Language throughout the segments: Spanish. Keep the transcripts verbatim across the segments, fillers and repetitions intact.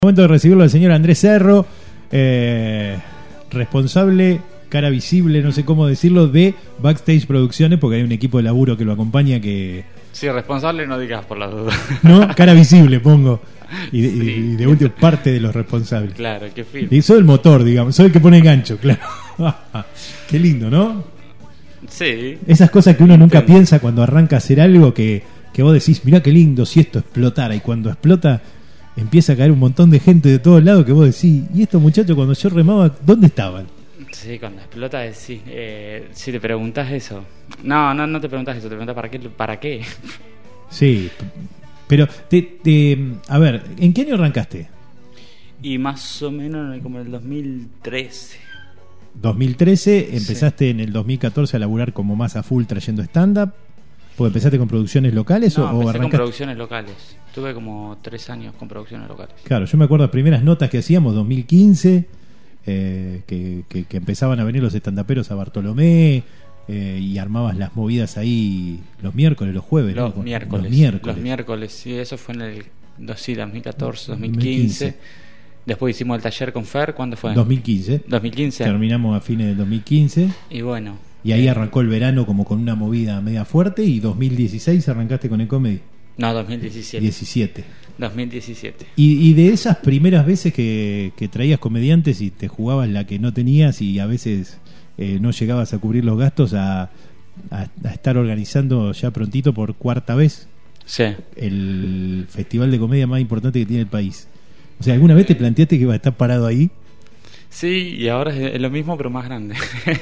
Momento de recibirlo al señor Andrés Cerro, eh, responsable, cara visible, no sé cómo decirlo, de Backstage Producciones, porque hay un equipo de laburo que lo acompaña que... Sí, responsable no digas por la duda. No, cara visible pongo. Y de, Sí. y de último, parte de los responsables. Claro, qué fin. Y soy el motor, digamos, soy el que pone el gancho, claro. Qué lindo, ¿no? Sí. Esas cosas que uno nunca Entiendo. piensa cuando arranca a hacer algo que, que vos decís, mirá qué lindo si esto explotara. Y cuando explota, empieza a caer un montón de gente de todos lados que vos decís, ¿y estos muchachos cuando yo remaba, dónde estaban? Sí, cuando explota, eh, sí. Eh, si te preguntas eso. No, no, no te preguntas eso, te preguntas para qué. ¿Para qué? Sí, pero, te, te, a ver, ¿en qué año arrancaste? Y más o menos como en el dos mil trece. dos mil trece, empezaste en el dos mil catorce a laburar como más a full trayendo stand-up. ¿Porque empezaste con producciones locales No, o, o empecé con arrancaste? producciones locales. Tuve como tres años con producciones locales. Claro, yo me acuerdo de primeras notas que hacíamos, dos mil quince, eh, que, que, que empezaban a venir los estandaperos a Bartolomé, eh, y armabas las movidas ahí los miércoles, los jueves. Los ¿no? miércoles. Los miércoles. Los miércoles, sí, eso fue en el dos, sí, dos mil catorce, dos mil dos mil quince. quince. Después hicimos el taller con Fer, ¿cuándo fue? dos mil quince. dos mil quince. Terminamos a fines del dos mil quince. Y bueno. Y ahí eh, arrancó el verano como con una movida media fuerte. Y dos mil dieciséis arrancaste con el comedy. No, dos mil diecisiete. diecisiete. dos mil diecisiete. Y, y de esas primeras veces que, que traías comediantes y te jugabas la que no tenías y a veces eh, no llegabas a cubrir los gastos, a, a, a estar organizando ya prontito por cuarta vez Sí. el festival de comedia más importante que tiene el país. O sea, ¿alguna vez te planteaste que iba a estar parado ahí? Sí, y ahora es, es lo mismo pero más grande.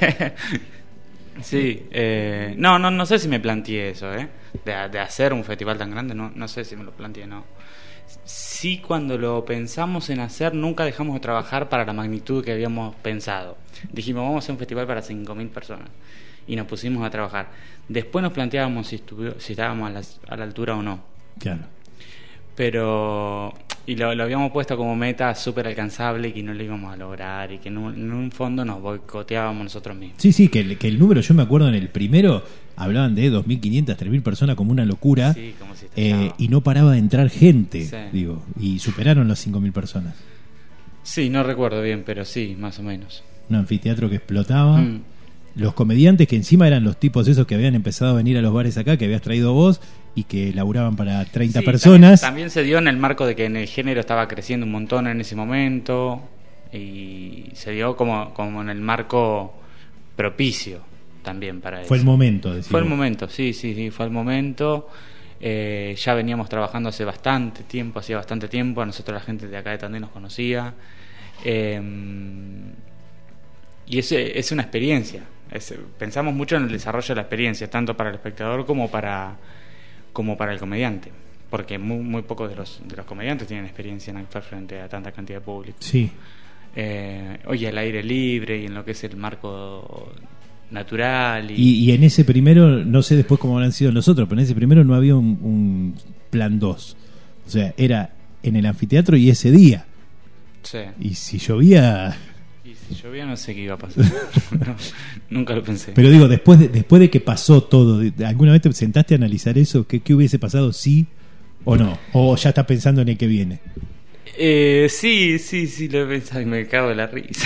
Sí, eh, no, no, no sé si me planteé eso, ¿eh? De, de hacer un festival tan grande, no, no sé si me lo planteé, no. Sí, cuando lo pensamos en hacer, nunca dejamos de trabajar para la magnitud que habíamos pensado. Dijimos, vamos a hacer un festival para cinco mil personas. Y nos pusimos a trabajar. Después nos planteábamos si, estuvi- si estábamos a la, a la altura o no. Claro. Pero y lo, lo habíamos puesto como meta súper alcanzable y que no lo íbamos a lograr y que en un, en un fondo nos boicoteábamos nosotros mismos. Sí, sí, que el, que el número, yo me acuerdo en el primero, hablaban de dos mil quinientas, tres mil personas como una locura. Sí, como si eh, estallaba. y no paraba de entrar gente, Sí. digo, y superaron las cinco mil personas. Sí, no recuerdo bien, pero sí, más o menos. Un anfiteatro que explotaba. Mm. Los comediantes que encima eran los tipos esos que habían empezado a venir a los bares acá, que habías traído vos y que laburaban para treinta Sí, personas. También, también se dio en el marco de que en el género estaba creciendo un montón en ese momento y se dio como, como en el marco propicio también para eso. Fue el momento, decía. Fue el momento, sí, sí, sí, fue el momento. Eh, ya veníamos trabajando hace bastante tiempo, hacía bastante tiempo. A nosotros la gente de acá de Tandil nos conocía. Eh, y es, es una experiencia. Es- pensamos mucho en el desarrollo de la experiencia, tanto para el espectador como para, como para el comediante. Porque muy, muy pocos de los, de los comediantes tienen experiencia en actuar frente a tanta cantidad de público. Sí, Eh, oye, al aire libre y en lo que es el marco natural. y, y en ese primero, no sé después cómo habrán sido los otros, pero en ese primero no había un, un plan dos. O sea, era en el anfiteatro y ese día. Sí. Y si llovía... Y si llovía no sé qué iba a pasar. No, nunca lo pensé. Pero digo, después de, después de que pasó todo, de- de- ¿alguna vez te sentaste a analizar eso? ¿Qué, qué hubiese pasado sí o no? ¿O ya estás pensando en el que viene? Eh, sí, sí, sí, lo he pensado y me cago de la risa.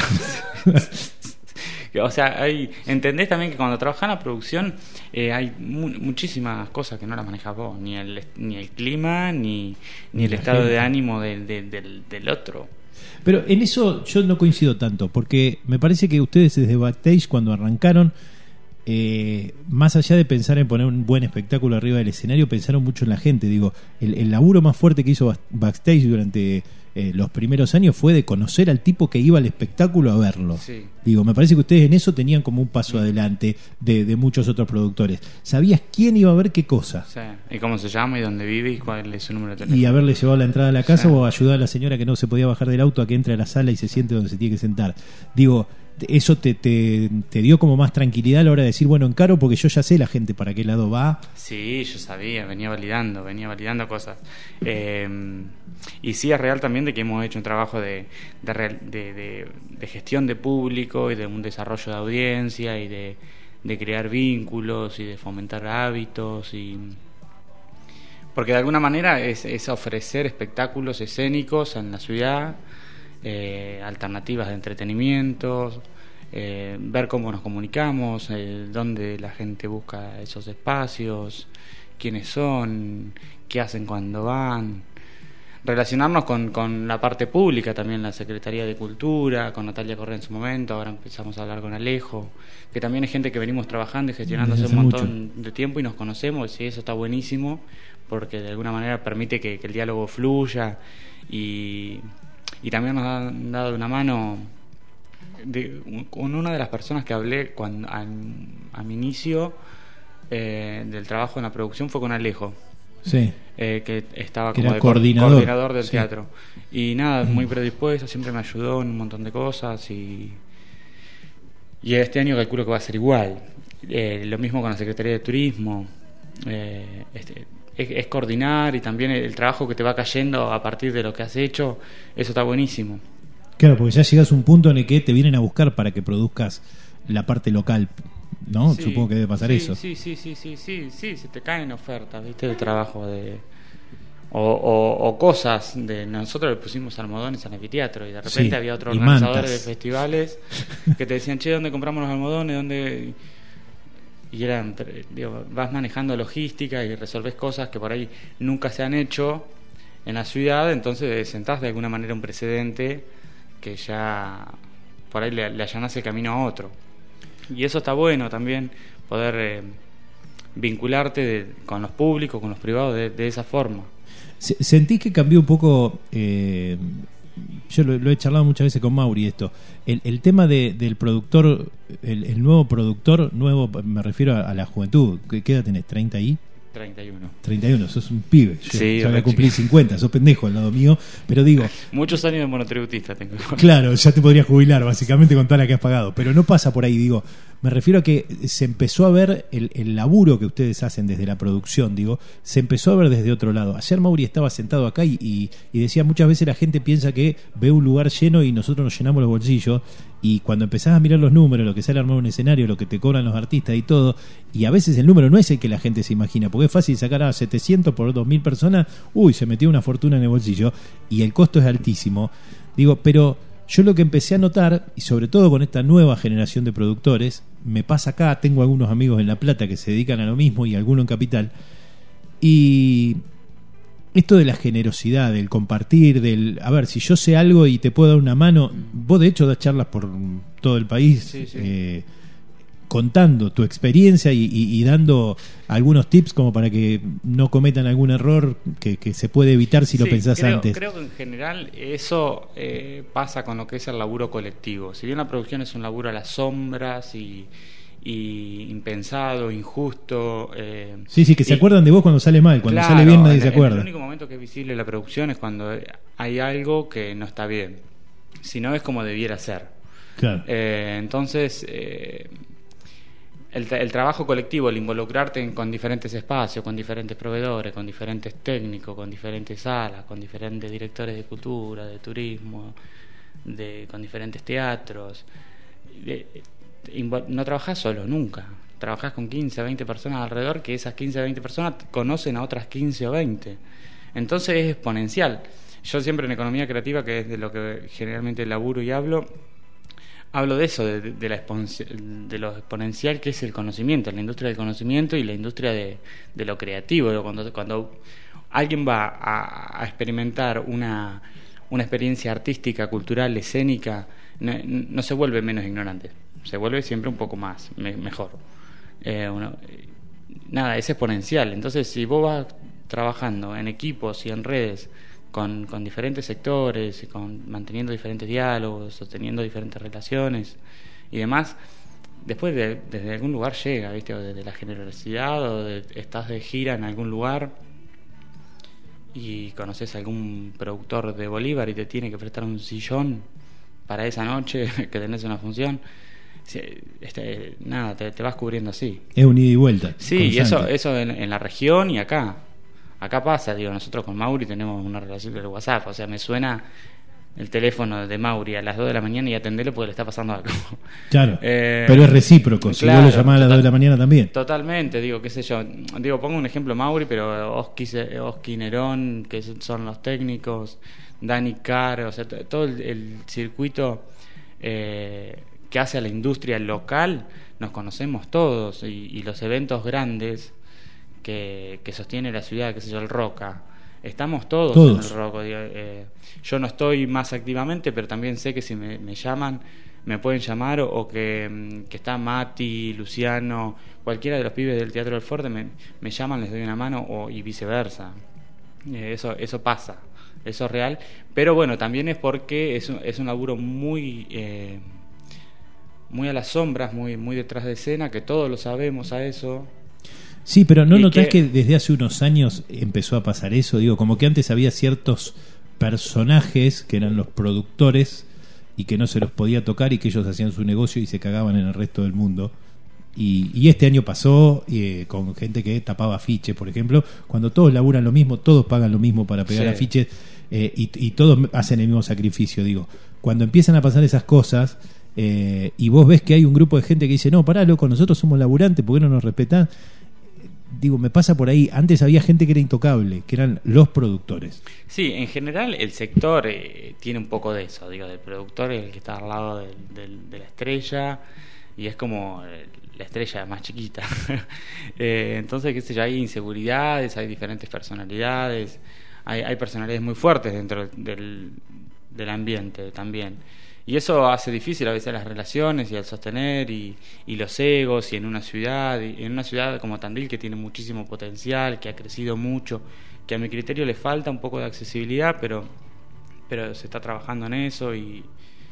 O sea, hay, entendés también que cuando trabajás en la producción eh, hay mu- muchísimas cosas que no las manejás vos, ni el, ni el clima, ni, ni el La estado gente. de ánimo del, del, del, del otro. Pero en eso yo no coincido tanto, porque me parece que ustedes desde Backstage, cuando arrancaron, eh, más allá de pensar en poner un buen espectáculo arriba del escenario, pensaron mucho en la gente. Digo, el, el laburo más fuerte que hizo Bas- Backstage durante eh, los primeros años fue de conocer al tipo que iba al espectáculo a verlo. Sí. Digo, me parece que ustedes en eso tenían como un paso adelante de, de muchos otros productores. Sabías quién iba a ver qué cosa. O sea, y cómo se llama y dónde vive y cuál es su número de teléfono. Y haberle llevado la entrada a la casa Sí. o ayudar a la señora que no se podía bajar del auto a que entre a la sala y se siente donde se tiene que sentar. Digo, eso te, te, te dio como más tranquilidad a la hora de decir, bueno, encaro porque yo ya sé la gente para qué lado va. Sí, yo sabía, venía validando, venía validando cosas. Eh, y sí es real también de que hemos hecho un trabajo de, de, real- de, de- de gestión de público y de un desarrollo de audiencia y de, de crear vínculos y de fomentar hábitos y porque de alguna manera es, es ofrecer espectáculos escénicos en la ciudad, eh, alternativas de entretenimiento, eh, ver cómo nos comunicamos, eh, dónde la gente busca esos espacios, quiénes son, qué hacen cuando van, relacionarnos con, con la parte pública también, la Secretaría de Cultura, con Natalia Correa en su momento, ahora empezamos a hablar con Alejo, que también es gente que venimos trabajando y gestionando hace un montón mucho. de tiempo y nos conocemos, y eso está buenísimo, porque de alguna manera permite que, que el diálogo fluya, y, y también nos han dado una mano de, con una de las personas que hablé cuando a, a mi inicio eh, del trabajo en la producción fue con Alejo. Sí. Eh, que estaba que como era de coordinador. coordinador del sí. teatro. Y nada, muy predispuesto, siempre me ayudó en un montón de cosas. Y, y este año calculo que va a ser igual. Eh, lo mismo con la Secretaría de Turismo. Eh, este, es, es coordinar, y también el, el trabajo que te va cayendo a partir de lo que has hecho, eso está buenísimo. Claro, porque ya llegas a un punto en el que te vienen a buscar para que produzcas la parte local, ¿no? Sí, Supongo que debe pasar sí, eso. Sí, sí, sí, sí, sí, sí, se te caen ofertas, ¿viste? De trabajo de o, o, o cosas de nosotros le pusimos almohadones al anfiteatro y de repente Sí, había otros y organizadores mantas. de festivales que te decían, che, ¿dónde compramos los almohadones? ¿Dónde? Y eran, digo, vas manejando logística y resolves cosas que por ahí nunca se han hecho en la ciudad, entonces sentás de alguna manera un precedente que ya por ahí le, le allanás el camino a otro. Y eso está bueno también, poder eh, vincularte de, con los públicos, con los privados de, de esa forma. ¿Sentís que cambió un poco? Eh, yo lo, lo he charlado muchas veces con Mauri esto. El, el tema de, del productor, el, el nuevo productor, nuevo, me refiero a, a la juventud. ¿Qué edad tenés? ¿treinta y? treinta y uno. treinta y uno, sos un pibe. Yo Sí, ya voy a cumplir cincuenta, sos pendejo al lado mío. Pero digo, muchos años de monotributista tengo. claro, ya te podrías jubilar básicamente con toda la que has pagado. Pero no pasa por ahí, digo. Me refiero a que se empezó a ver el, el laburo que ustedes hacen desde la producción, digo, se empezó a ver desde otro lado. Ayer Mauri estaba sentado acá y, y, y decía, muchas veces la gente piensa que ve un lugar lleno y nosotros nos llenamos los bolsillos, y cuando empezás a mirar los números, lo que sale a armar un escenario, lo que te cobran los artistas y todo, y a veces el número no es el que la gente se imagina, porque es fácil sacar a setecientos por dos mil personas, uy, se metió una fortuna en el bolsillo, y el costo es altísimo. Digo, pero yo lo que empecé a notar, y sobre todo con esta nueva generación de productores, me pasa acá, tengo algunos amigos en La Plata que se dedican a lo mismo y algunos en Capital, y esto de la generosidad, del compartir, del, a ver, si yo sé algo y te puedo dar una mano, vos de hecho das charlas por todo el país, Sí, sí. eh, contando tu experiencia y, y, y dando algunos tips como para que no cometan algún error que, que se puede evitar si Sí, lo pensás creo, antes. Creo que en general eso eh, pasa con lo que es el laburo colectivo. Si bien la producción es un laburo a las sombras y, y impensado, injusto. Eh, Sí, sí, que se y- acuerdan de vos cuando sale mal, cuando Claro, sale bien nadie el- se acuerda. El único momento que es visible en la producción es cuando hay algo que no está bien. Si no, es como debiera ser. Claro. Eh, entonces, eh, el, tra- el trabajo colectivo, el involucrarte en- con diferentes espacios, con diferentes proveedores, con diferentes técnicos, con diferentes salas, con diferentes directores de cultura, de turismo, de, con diferentes teatros. De- invo- no trabajás solo, nunca. Trabajás con quince, veinte personas alrededor, que esas quince, veinte personas conocen a otras quince o veinte. Entonces es exponencial. Yo siempre en economía creativa, que es de lo que generalmente laburo y hablo, hablo de eso, de, de, la exponci- de lo exponencial que es el conocimiento, la industria del conocimiento y la industria de, de lo creativo. Digo, Cuando, cuando alguien va a, a experimentar una, una experiencia artística, cultural, escénica, no, no se vuelve menos ignorante, se vuelve siempre un poco más, me- mejor. Eh, uno- nada, es exponencial. Entonces, si vos vas trabajando en equipos y en redes con, con diferentes sectores, y con, manteniendo diferentes diálogos, sosteniendo diferentes relaciones y demás, después de, desde algún lugar llega, ¿viste? O desde la generosidad, o de, estás de gira en algún lugar y conoces a algún productor de Bolívar y te tiene que prestar un sillón para esa noche que tenés una función. Sí, este, nada, te, te vas cubriendo así. Es un ida y vuelta. Sí, y eso, constante. eso en, en la región y acá. Acá pasa, digo, nosotros con Mauri tenemos una relación del WhatsApp, o sea, me suena el teléfono de Mauri a las dos de la mañana y atenderlo porque le está pasando algo. Claro, eh, pero es recíproco, si claro, vos lo llamás a las dos de la mañana también. Totalmente, digo, qué sé yo, digo, pongo un ejemplo Mauri, pero Oski, Oski Nerón, que son los técnicos, Dani Caro, o sea, todo el, el circuito eh, que hace a la industria local, nos conocemos todos, y, y los eventos grandes que, que sostiene la ciudad, qué sé yo, el Roca, estamos todos, todos. en el Roca. Digo, eh, yo no estoy más activamente, pero también sé que si me, me llaman, me pueden llamar, o, o que, que está Mati, Luciano, cualquiera de los pibes del Teatro del Fuerte, me, me llaman, les doy una mano, o, y viceversa. Eh, eso, eso pasa, eso es real, pero bueno, también es porque es un, es un laburo muy... Eh, muy a las sombras, muy, muy detrás de escena, que todos lo sabemos a eso. Sí, pero ¿no notás que... que desde hace unos años empezó a pasar eso? Digo, como que antes había ciertos personajes que eran los productores y que no se los podía tocar y que ellos hacían su negocio y se cagaban en el resto del mundo. Y, y este año pasó eh, con gente que tapaba afiches, por ejemplo, cuando todos laburan lo mismo, todos pagan lo mismo para pegar sí. afiches eh, y, y todos hacen el mismo sacrificio. Digo, cuando empiezan a pasar esas cosas... Eh, y vos ves que hay un grupo de gente que dice, no, pará, loco, nosotros somos laburantes, ¿por qué no nos respetan? Digo, me pasa por ahí. Antes había gente que era intocable, que eran los productores. Sí, en general el sector eh, tiene un poco de eso. Digo, el productor es el que está al lado del, del, de la estrella, y es como eh, la estrella más chiquita. eh, entonces, qué sé yo, hay inseguridades, hay diferentes personalidades, hay, hay personalidades muy fuertes dentro del, del ambiente también. Y eso hace difícil a veces las relaciones y el sostener y, y los egos, y en una ciudad, y en una ciudad como Tandil, que tiene muchísimo potencial, que ha crecido mucho, que a mi criterio le falta un poco de accesibilidad, pero, pero se está trabajando en eso, y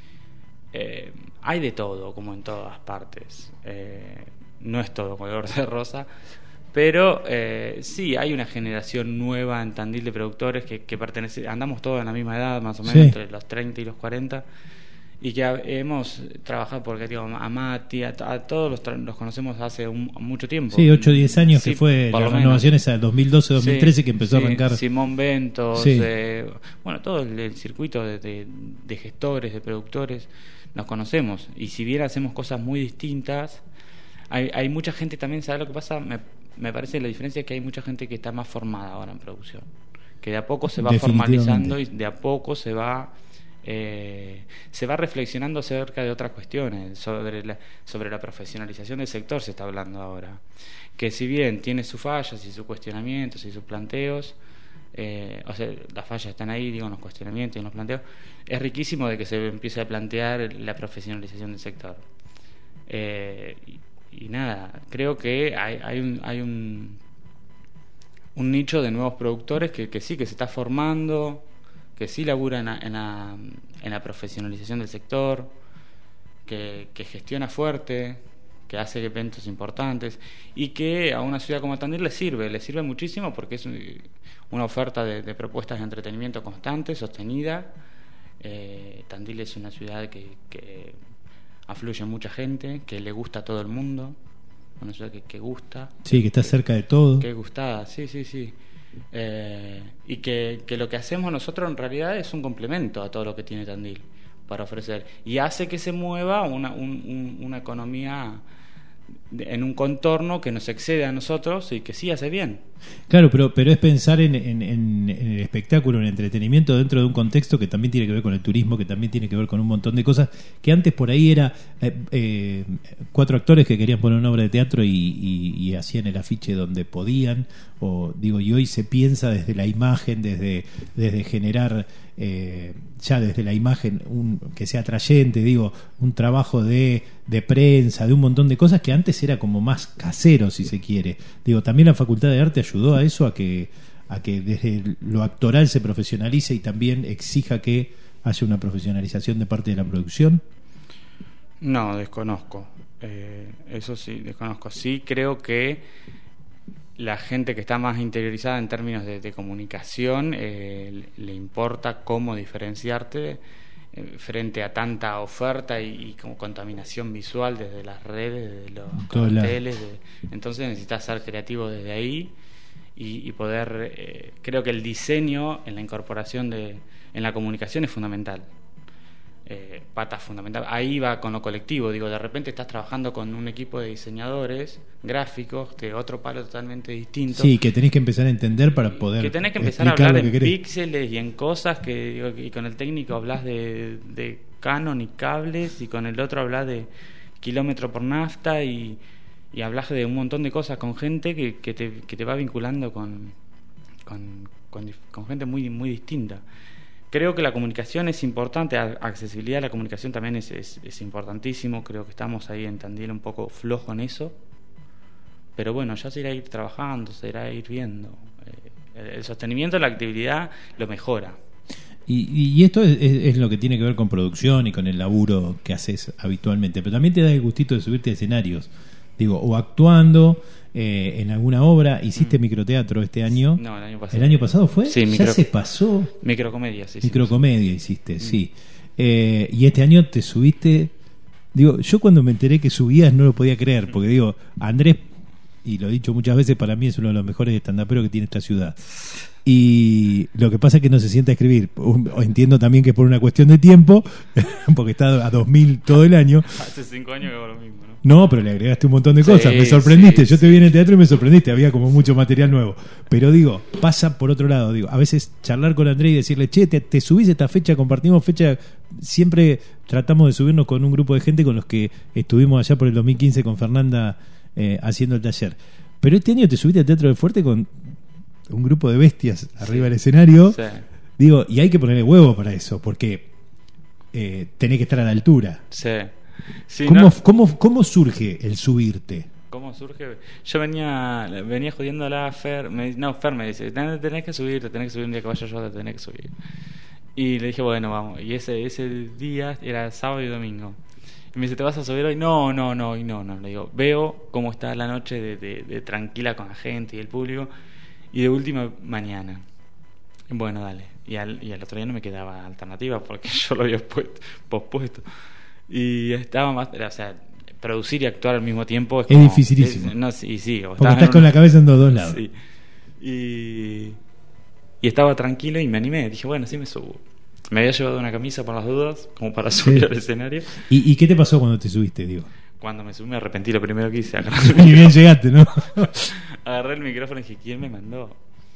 eh, hay de todo, como en todas partes. Eh, no es todo color de rosa, pero eh, sí, hay una generación nueva en Tandil de productores que, que pertenece, andamos todos en la misma edad, más o menos, sí. entre los treinta y los cuarenta, y que hemos trabajado, porque digo, a Mati, a, a todos los, tra- los conocemos hace un, mucho tiempo. Sí, ocho o diez años, sí, que fue la renovación esa dos mil doce dos mil trece, sí, que empezó sí, a arrancar. Simón Ventos, sí. eh, bueno, todo el, el circuito de, de, de gestores, de productores, nos conocemos. Y si bien hacemos cosas muy distintas, hay, hay mucha gente también, ¿sabe lo que pasa? Me, me parece la diferencia es que hay mucha gente que está más formada ahora en producción, que de a poco se va formalizando y de a poco se va... Eh, se va reflexionando acerca de otras cuestiones, sobre la, sobre la profesionalización del sector se está hablando ahora, que si bien tiene sus fallas y sus cuestionamientos y sus planteos, eh, o sea, las fallas están ahí, digo, en los cuestionamientos y en los planteos, es riquísimo de que se empiece a plantear la profesionalización del sector. Eh, y, y nada, creo que hay, hay un, hay un, un nicho de nuevos productores que, que sí, que se está formando, que sí labura en la, en la, en la profesionalización del sector, que, que gestiona fuerte, que hace eventos importantes, y que a una ciudad como Tandil le sirve, le sirve muchísimo, porque es una oferta de, de propuestas de entretenimiento constante, sostenida. Eh, Tandil es una ciudad que, que afluye mucha gente, que le gusta a todo el mundo, una ciudad que, que gusta. Sí, que está cerca de todo. Que es gustada, sí, sí, sí. Eh, y que, que lo que hacemos nosotros en realidad es un complemento a todo lo que tiene Tandil para ofrecer, y hace que se mueva una, un, un, una economía en un contorno que nos excede a nosotros y que sí hace bien. Claro, pero pero es pensar en, en, en, en el espectáculo, en el entretenimiento dentro de un contexto que también tiene que ver con el turismo, que también tiene que ver con un montón de cosas, que antes por ahí era eh, eh, cuatro actores que querían poner una obra de teatro y, y, y hacían el afiche donde podían, o digo, y hoy se piensa desde la imagen, desde, desde generar eh, ya desde la imagen un, que sea atrayente, digo, un trabajo de, de prensa, de un montón de cosas que antes era como más casero, si se quiere. Digo, también la Facultad de Arte ayudó a eso, a que a que desde lo actoral se profesionalice y también exija que haya una profesionalización de parte de la producción. No, desconozco. Eh, eso sí, desconozco. Sí, creo que la gente que está más interiorizada en términos de, de comunicación eh, le importa cómo diferenciarte eh, frente a tanta oferta y, y como contaminación visual desde las redes, desde los carteles. De, entonces necesitas ser creativo desde ahí y, y poder, eh, creo que el diseño en la incorporación de, en la comunicación es fundamental. Eh, pata fundamental. Ahí va con lo colectivo, digo, de repente estás trabajando con un equipo de diseñadores gráficos de otro palo totalmente distinto. Sí, que tenés que empezar a entender para poder que tenés que empezar a hablar en píxeles y en cosas que digo, y con el técnico hablas de, de Canon y cables, y con el otro hablas de kilómetro por nafta, y, y hablas de un montón de cosas con gente que, que, te, que te va vinculando con, con, con, con gente muy, muy distinta. Creo que la comunicación es importante, accesibilidad a la comunicación también es, es, es importantísimo. Creo que estamos ahí en Tandil un poco flojo en eso, pero bueno, ya se irá a ir trabajando, se irá a ir viendo. Eh, el sostenimiento de la actividad lo mejora. Y, y esto es, es, es lo que tiene que ver con producción y con el laburo que haces habitualmente, pero también te da el gustito de subirte a escenarios, digo, o actuando eh, en alguna obra. ¿Hiciste mm. microteatro este año? No, el año pasado. ¿El año pasado fue? Sí, ¿Ya micro... se pasó? Microcomedia, sí. Microcomedia sí. hiciste, mm. sí. Eh, y este año te subiste. Digo, yo cuando me enteré que subías no lo podía creer, porque digo, Andrés, y lo he dicho muchas veces, para mí es uno de los mejores estandaperos que tiene esta ciudad. Y lo que pasa es que no se sienta a escribir. Entiendo también que por una cuestión de tiempo, porque está a dos mil todo el año. Hace cinco años que hago lo mismo, ¿no? No, pero le agregaste un montón de cosas. Sí, me sorprendiste. Sí, Yo te vi en el teatro y me sorprendiste. Había como mucho material nuevo. Pero digo, pasa por otro lado. Digo, a veces charlar con Andrés y decirle, che, te, te subís esta fecha, compartimos fecha. Siempre tratamos de subirnos con un grupo de gente con los que estuvimos allá por el dos mil quince con Fernanda eh, haciendo el taller. Pero este año te subiste al Teatro del Fuerte con un grupo de bestias arriba sí. del escenario. Sí. Digo, y hay que ponerle huevo para eso, porque eh, tenés que estar a la altura. Sí. Sí, ¿Cómo, no, cómo, ¿Cómo surge el subirte? ¿Cómo surge? Yo venía venía jodiéndola a Fer. Me, no, Fer me dice, tenés que subirte, tenés que subir un día que vaya yo, te tenés que subir. Y le dije, bueno, vamos. Y ese ese día era sábado y domingo. Y me dice, ¿te vas a subir hoy? No, no, no, hoy no, no. Le digo, veo cómo está la noche de, de, de tranquila con la gente y el público. Y de última, mañana. Bueno, dale. Y al, y al otro día no me quedaba alternativa porque yo lo había puesto, pospuesto. Y estaba más, o sea, producir y actuar al mismo tiempo es, es como, dificilísimo. Es, no, sí, sí, porque estás con una, la cabeza en dos, dos lados. Sí. Y, y estaba tranquilo y me animé. Dije, bueno, sí me subo. Me había llevado una camisa por las dudas, como para subir sí. al escenario. ¿Y, ¿Y qué te pasó cuando te subiste, digo? Cuando me subí me arrepentí, lo primero que hice. Y bien llegaste, ¿no? Agarré el micrófono y dije, ¿quién me mandó?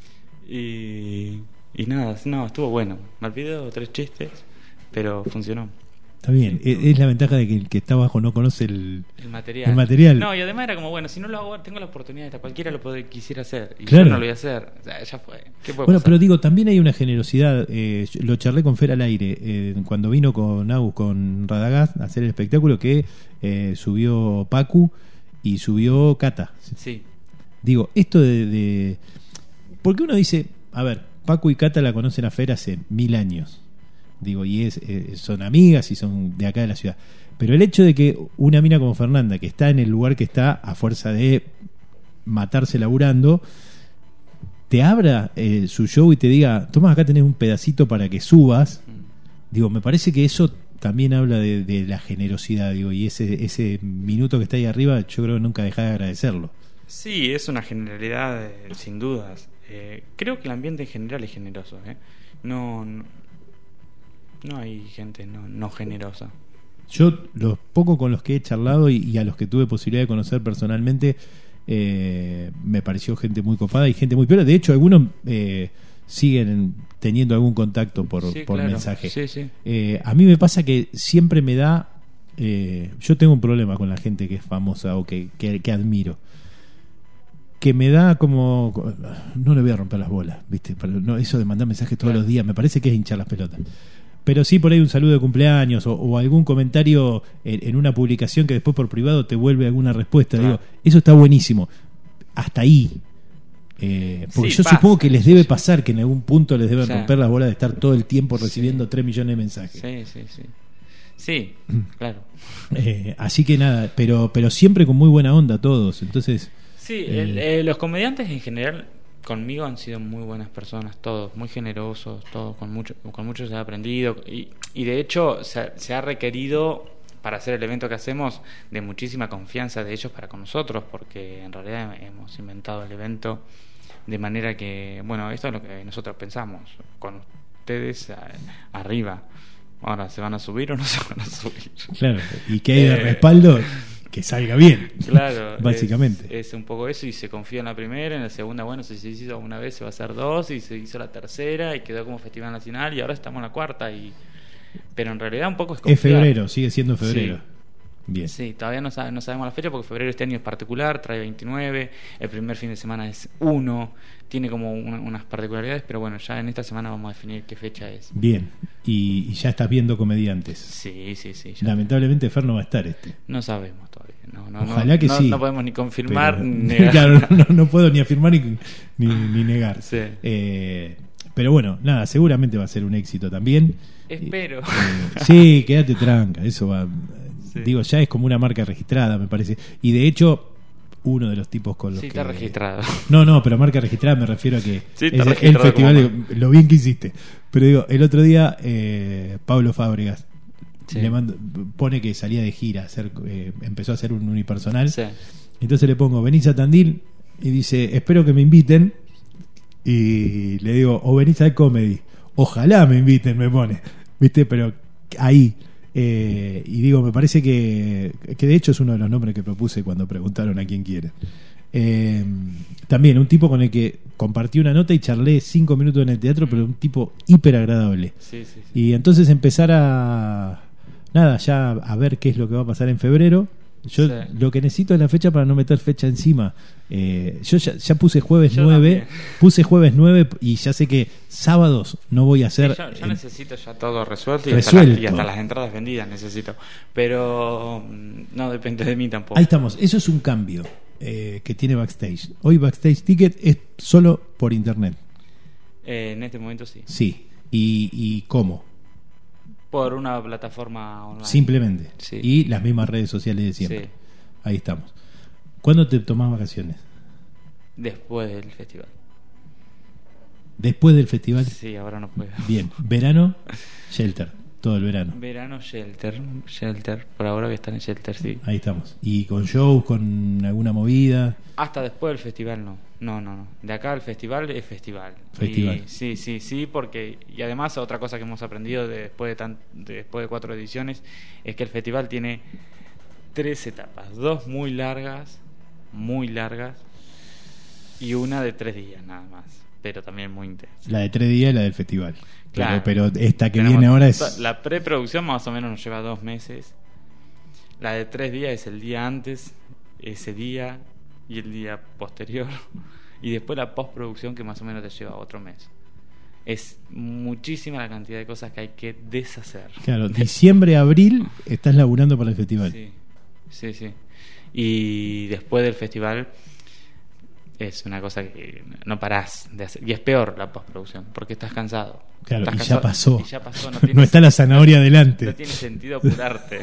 Y, y nada, no, estuvo bueno. Me olvidé dos o tres chistes, pero funcionó. Está bien, sí, es la ventaja de que el que está abajo no conoce el, el, material. el material. No, y además era como, bueno, si no lo hago, tengo la oportunidad, esta cualquiera lo puede, quisiera hacer. Y claro. yo no lo voy a hacer. O sea, ya fue. ¿Qué puede bueno, pasar? pero digo, también hay una generosidad. Eh, lo charlé con Fer al aire, eh, cuando vino con Agus, con Radagast, a hacer el espectáculo, que eh, subió Pacu y subió Cata. Sí. Digo, esto de, de... Porque uno dice, a ver, Pacu y Cata la conocen a Fer hace mil años. Digo, y es eh, son amigas y son de acá de la ciudad. Pero el hecho de que una mina como Fernanda, que está en el lugar que está a fuerza de matarse laburando, te abra eh, su show y te diga, toma, acá tenés un pedacito para que subas. Digo, me parece que eso también habla de, de la generosidad, digo, y ese ese minuto que está ahí arriba, yo creo que nunca dejá de agradecerlo. Sí, es una generalidad, eh, sin dudas. Eh, creo que el ambiente en general es generoso. ¿eh? No, no, no hay gente no, no generosa. Yo, los pocos con los que he charlado y, y a los que tuve posibilidad de conocer personalmente, eh, me pareció gente muy copada y gente muy peor. De hecho, algunos eh, siguen teniendo algún contacto por, sí, por claro. mensaje. Sí, sí. Eh, a mí me pasa que siempre me da... Eh, yo tengo un problema con la gente que es famosa o que, que, que admiro. Que me da como... No le voy a romper las bolas, ¿viste? Pero no, eso de mandar mensajes todos claro. los días, me parece que es hinchar las pelotas. Pero sí por ahí un saludo de cumpleaños o, o algún comentario en, en una publicación que después por privado te vuelve alguna respuesta. Claro. Digo, eso está buenísimo. Hasta ahí. Eh, porque sí, yo pasa. supongo que les debe pasar que en algún punto les deben sí. romper las bolas de estar todo el tiempo recibiendo sí. tres millones de mensajes. Sí, sí, sí. Sí, claro. Eh, así que nada, pero, pero siempre con muy buena onda todos. Entonces... Sí, eh, el, eh, los comediantes en general conmigo han sido muy buenas personas, todos, muy generosos, todos, con mucho, con mucho se ha aprendido y, y de hecho se, se ha requerido para hacer el evento que hacemos de muchísima confianza de ellos para con nosotros, porque en realidad hemos inventado el evento De manera que, bueno, esto es lo que nosotros pensamos, con ustedes a, arriba. Ahora, ¿se van a subir o no se van a subir? Claro, y que hay de respaldo que salga bien. Claro, básicamente. Es, es un poco eso, y se confía en la primera, en la segunda, bueno, si se hizo una vez se va a hacer dos, y se hizo la tercera, y quedó como Festival Nacional, y ahora estamos en la cuarta, y pero en realidad un poco es confiar. Es febrero, sigue siendo febrero. Sí. Bien. Sí, todavía no, sabe, no sabemos la fecha porque febrero este año es particular, trae veintinueve, el primer fin de semana es uno, tiene como una, unas particularidades, pero bueno, ya en esta semana vamos a definir qué fecha es. Bien, y, y ya estás viendo comediantes. Sí, sí, sí. Ya. Lamentablemente Fer no va a estar este. No sabemos todavía. No, no, Ojalá no, que no, sí. No podemos ni confirmar pero, ni negar. Claro, no, no puedo ni afirmar ni, ni, ni negar. Sí. Eh, pero bueno, nada, seguramente va a ser un éxito también. Espero. Eh, sí, quédate tranca, eso va... Sí. Digo, ya es como una marca registrada, me parece. Y de hecho, uno de los tipos con los sí, que... está registrado. No, no, pero marca registrada me refiero a que sí, es está el, el festival, como... digo, lo bien que hiciste. Pero digo, el otro día eh, Pablo Fábregas sí. le mando, pone que salía de gira, a hacer, eh, empezó a hacer un unipersonal. Sí. Entonces le pongo, venís a Tandil, y dice, espero que me inviten. Y le digo, o venís al comedy. Ojalá me inviten, me pone. ¿Viste? Pero ahí... Eh, y digo, me parece que, que de hecho es uno de los nombres que propuse cuando preguntaron a quién quiere. Eh, también un tipo con el que compartí una nota y charlé cinco minutos en el teatro, pero un tipo hiper agradable. Sí, sí, sí. Y entonces empezar a nada, ya a ver qué es lo que va a pasar en febrero. Yo sí. lo que necesito es la fecha para no meter fecha encima. Eh, yo ya, ya puse jueves yo nueve, también. puse jueves nueve y ya sé que sábados no voy a hacer. Sí, yo, yo eh, necesito ya todo resuelto y, resuelto. Hasta la, y hasta las entradas vendidas necesito. Pero no depende de mí tampoco. Ahí estamos, eso es un cambio eh, que tiene Backstage. Hoy Backstage Ticket es solo por internet. Eh, en este momento sí. Sí. ¿Y, y cómo? Por una plataforma online. Simplemente. Sí. Y las mismas redes sociales de siempre. Sí. Ahí estamos. ¿Cuándo te tomás vacaciones? Después del festival. Después del festival. Sí, ahora no puedo. Bien. Verano, Shelter. Todo el verano. Verano, Shelter. Shelter. Por ahora voy a estar en Shelter, sí. Ahí estamos. ¿Y con shows, con alguna movida? Hasta después del festival no. No, no, no. De acá al festival es festival. Festival. Y, sí, sí, sí, porque... Y además otra cosa que hemos aprendido de después, de tan, de después de cuatro ediciones es que el festival tiene tres etapas. Dos muy largas, muy largas, y una de tres días nada más. Pero también muy intensa. La de tres días y la del festival. Claro. Pero, pero esta que Tenemos- viene ahora es... La preproducción más o menos nos lleva dos meses. La de tres días es el día antes, ese día y el día posterior. Y después la postproducción que más o menos te lleva otro mes. Es muchísima la cantidad de cosas que hay que deshacer. Claro, diciembre, abril estás laburando para el festival. Sí, sí, sí. Y después del festival es una cosa que no parás de hacer. Y es peor la postproducción, porque estás cansado. Claro, Estás y cansado, ya pasó. y ya pasó, no, No, tiene, está la zanahoria adelante. no tiene sentido apurarte.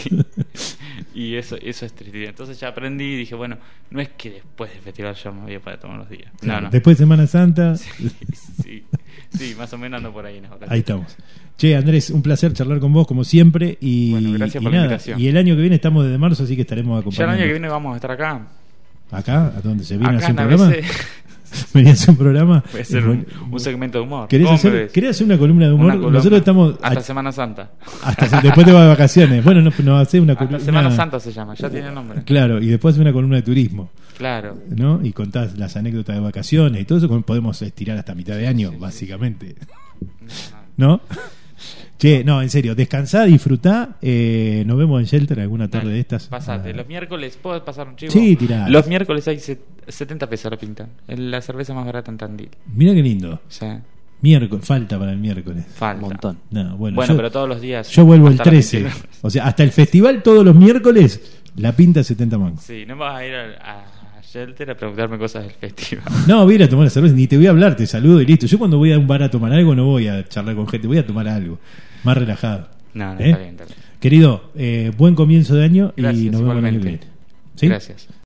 Y eso eso es triste. Entonces ya aprendí y dije, bueno, no es que después del festival yo me voy a poder tomar los días. Claro, No, no. Después de Semana Santa, Sí, sí, sí, más o menos ando por ahí en las vacaciones. ahí estamos. Che, Andrés, un placer charlar con vos como siempre. Y, Bueno, gracias y por la nada, invitación. y el año que viene estamos desde marzo, así que estaremos Ya el acompañando. año que viene vamos a estar acá. ¿Acá? ¿A dónde se viene a Acá hacer un en programa? A B C. ¿Venía a hacer un programa? Voy a hacer un, un segmento de humor. ¿Querés ¿Cómo hacer, me ves? ¿Querés hacer una columna de humor? Una columna. Nosotros estamos... Hasta a- Semana Santa. hasta después te vas de vacaciones. Bueno, nos no, hace una Hasta columna... Semana Santa se llama, ya tiene nombre. Claro, y después hace una columna de turismo. Claro. ¿No? Y contás las anécdotas de vacaciones y todo eso, como podemos estirar hasta mitad de año, Sí, sí. básicamente. No, no. ¿No? Che, no, en serio, descansá, disfrutá. Eh, nos vemos en Shelter alguna tarde Dale, de estas. Pasate. Ah, Los miércoles, ¿puedo pasar un chivo? Sí, tirá. Los miércoles hay set- setenta pesos la pinta. Es la cerveza más barata en Tandil. Mirá qué lindo. O sea, Miércoles, falta para el miércoles. falta. Un montón. No, bueno, Bueno, yo, pero todos los días. yo vuelvo el hasta las trece. veintinueve. O sea, hasta el festival todos los miércoles, la pinta setenta mangos. Sí, no vas a ir a, a Shelter a preguntarme cosas del festival. No, voy a ir a tomar la cerveza, ni te voy a hablar, te saludo y listo. Yo cuando voy a un bar a tomar algo no voy a charlar con gente, voy a tomar algo más relajado. No, no, ¿Eh? está bien, está bien. Querido, eh, buen comienzo de año y Gracias, nos vemos el año que igualmente. viene. ¿Sí? Gracias.